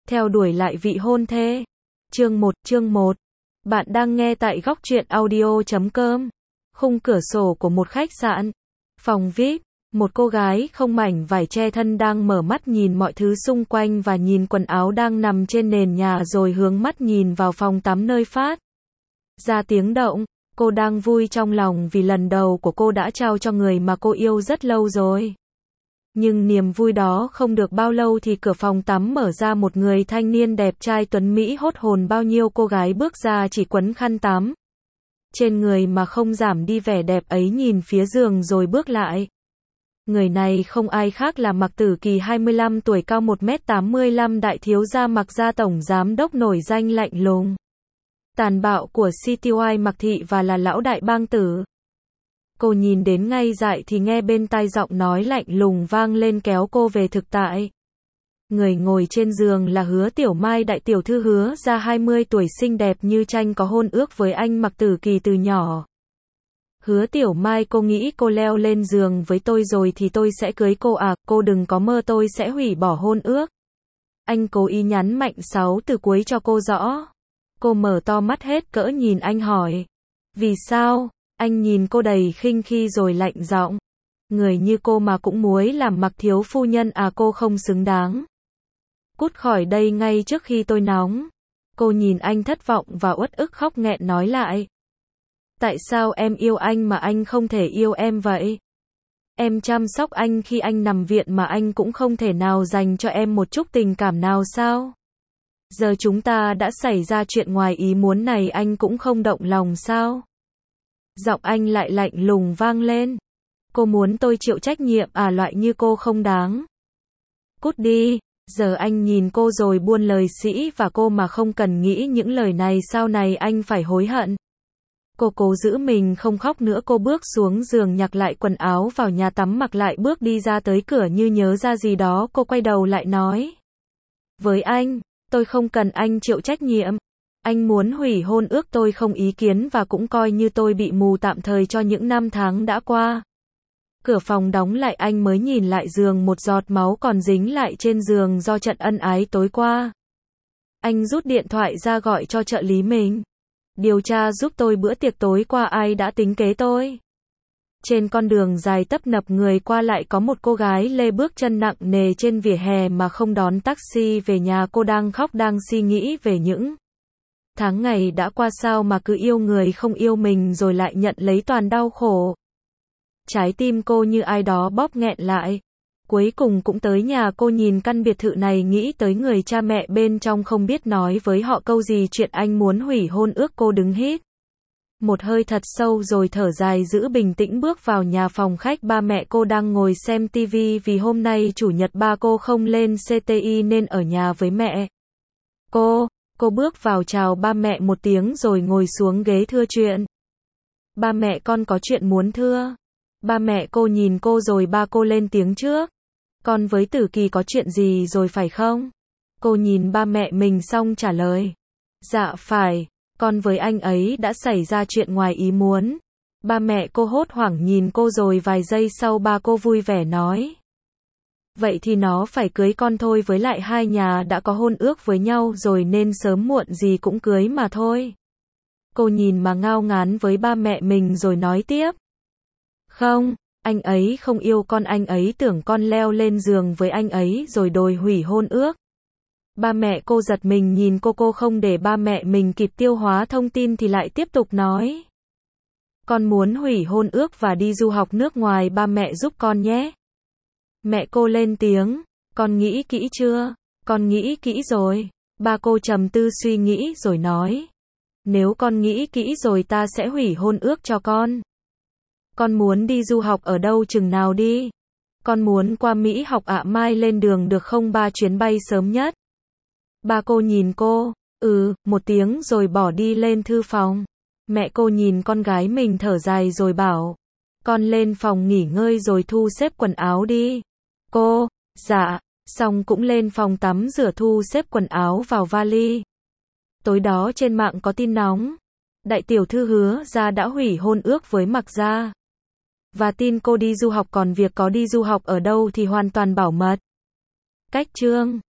Theo đuổi lại vị hôn thê. Chương 1. Bạn đang nghe tại góc truyện audio.com. Khung cửa sổ của một khách sạn. Phòng VIP. Một cô gái không mảnh vải che thân đang mở mắt nhìn mọi thứ xung quanh và nhìn quần áo đang nằm trên nền nhà rồi hướng mắt nhìn vào phòng tắm nơi phát ra tiếng động. Cô đang vui trong lòng vì lần đầu của cô đã trao cho người mà cô yêu rất lâu rồi. Nhưng niềm vui đó không được bao lâu thì cửa phòng tắm mở ra, một người thanh niên đẹp trai tuấn mỹ hốt hồn bao nhiêu cô gái bước ra chỉ quấn khăn tắm trên người mà không giảm đi vẻ đẹp ấy, nhìn phía giường rồi bước lại. Người này không ai khác là Mạc Tử Kỳ, 25 tuổi, cao 1m85, đại thiếu gia Mạc gia, tổng giám đốc nổi danh lạnh lùng tàn bạo của CTY Mạc Thị và là lão đại bang tử. Cô nhìn đến ngay dại thì nghe bên tai giọng nói lạnh lùng vang lên kéo cô về thực tại. Người ngồi trên giường là Hứa Tiểu Mai, đại tiểu thư Hứa gia, 20 tuổi, xinh đẹp như tranh, có hôn ước với anh Mạc Tử Kỳ từ nhỏ. Hứa Tiểu Mai, cô nghĩ cô leo lên giường với tôi rồi thì tôi sẽ cưới cô à? Cô đừng có mơ tôi sẽ hủy bỏ hôn ước. Anh cố ý nhấn mạnh 6 từ cuối cho cô rõ. Cô mở to mắt hết cỡ nhìn anh hỏi. Vì sao? Anh nhìn cô đầy khinh khi rồi lạnh giọng. Người như cô mà cũng muối làm Mạc thiếu phu nhân à? Cô không xứng đáng. Cút khỏi đây ngay trước khi tôi nóng. Cô nhìn anh thất vọng và uất ức khóc nghẹn nói lại. Tại sao em yêu anh mà anh không thể yêu em vậy? Em chăm sóc anh khi anh nằm viện mà anh cũng không thể nào dành cho em một chút tình cảm nào sao? Giờ chúng ta đã xảy ra chuyện ngoài ý muốn này, anh cũng không động lòng sao? Giọng anh lại lạnh lùng vang lên. Cô muốn tôi chịu trách nhiệm à? Loại như cô không đáng. Cút đi. Giờ anh nhìn cô rồi buôn lời sĩ và cô mà không cần nghĩ những lời này sau này anh phải hối hận. Cô cố giữ mình không khóc nữa. Cô bước xuống giường nhặt lại quần áo vào nhà tắm mặc lại, bước đi ra tới cửa như nhớ ra gì đó. Cô quay đầu lại nói. Với anh, tôi không cần anh chịu trách nhiệm. Anh muốn hủy hôn ước tôi không ý kiến và cũng coi như tôi bị mù tạm thời cho những năm tháng đã qua. Cửa phòng đóng lại, anh mới nhìn lại giường, một giọt máu còn dính lại trên giường do trận ân ái tối qua. Anh rút điện thoại ra gọi cho trợ lý mình. Điều tra giúp tôi bữa tiệc tối qua ai đã tính kế tôi. Trên con đường dài tấp nập người qua lại có một cô gái lê bước chân nặng nề trên vỉa hè mà không đón taxi về nhà. Cô đang khóc, đang suy nghĩ về những tháng ngày đã qua, sao mà cứ yêu người không yêu mình rồi lại nhận lấy toàn đau khổ. Trái tim cô như ai đó bóp nghẹn lại. Cuối cùng cũng tới nhà. Cô nhìn căn biệt thự này, nghĩ tới người cha mẹ bên trong, không biết nói với họ câu gì. Chuyện anh muốn hủy hôn ước. Cô đứng hít một hơi thật sâu rồi thở dài, giữ bình tĩnh bước vào nhà. Phòng khách, ba mẹ cô đang ngồi xem tivi vì hôm nay chủ nhật ba cô không lên CTI nên ở nhà với mẹ. Cô bước vào chào ba mẹ một tiếng rồi ngồi xuống ghế thưa chuyện. Ba mẹ, con có chuyện muốn thưa. Ba mẹ cô nhìn cô rồi ba cô lên tiếng trước. Con với Tử Kỳ có chuyện gì rồi phải không? Cô nhìn ba mẹ mình xong trả lời. Dạ phải, con với anh ấy đã xảy ra chuyện ngoài ý muốn. Ba mẹ cô hốt hoảng nhìn cô rồi vài giây sau ba cô vui vẻ nói. Vậy thì nó phải cưới con thôi, với lại hai nhà đã có hôn ước với nhau rồi nên sớm muộn gì cũng cưới mà thôi. Cô nhìn mà ngao ngán với ba mẹ mình rồi nói tiếp. Không, anh ấy không yêu con, anh ấy tưởng con leo lên giường với anh ấy rồi đòi hủy hôn ước. Ba mẹ cô giật mình nhìn cô không để ba mẹ mình kịp tiêu hóa thông tin thì lại tiếp tục nói. Con muốn hủy hôn ước và đi du học nước ngoài, ba mẹ giúp con nhé. Mẹ cô lên tiếng. Con nghĩ kỹ chưa? Con nghĩ kỹ rồi. Ba cô trầm tư suy nghĩ rồi nói. Nếu con nghĩ kỹ rồi ta sẽ hủy hôn ước cho con. Con muốn đi du học ở đâu, chừng nào đi? Con muốn qua Mỹ học ạ. Mai lên đường được không? 3 chuyến bay sớm nhất. Ba cô nhìn cô, một tiếng rồi bỏ đi lên thư phòng. Mẹ cô nhìn con gái mình thở dài rồi bảo. Con lên phòng nghỉ ngơi rồi thu xếp quần áo đi. Cô, dạ, xong cũng lên phòng tắm rửa thu xếp quần áo vào vali. Tối đó trên mạng có tin nóng. Đại tiểu thư Hứa gia đã hủy hôn ước với Mạc gia. Và tin cô đi du học, còn việc có đi du học ở đâu thì hoàn toàn bảo mật. Cách chương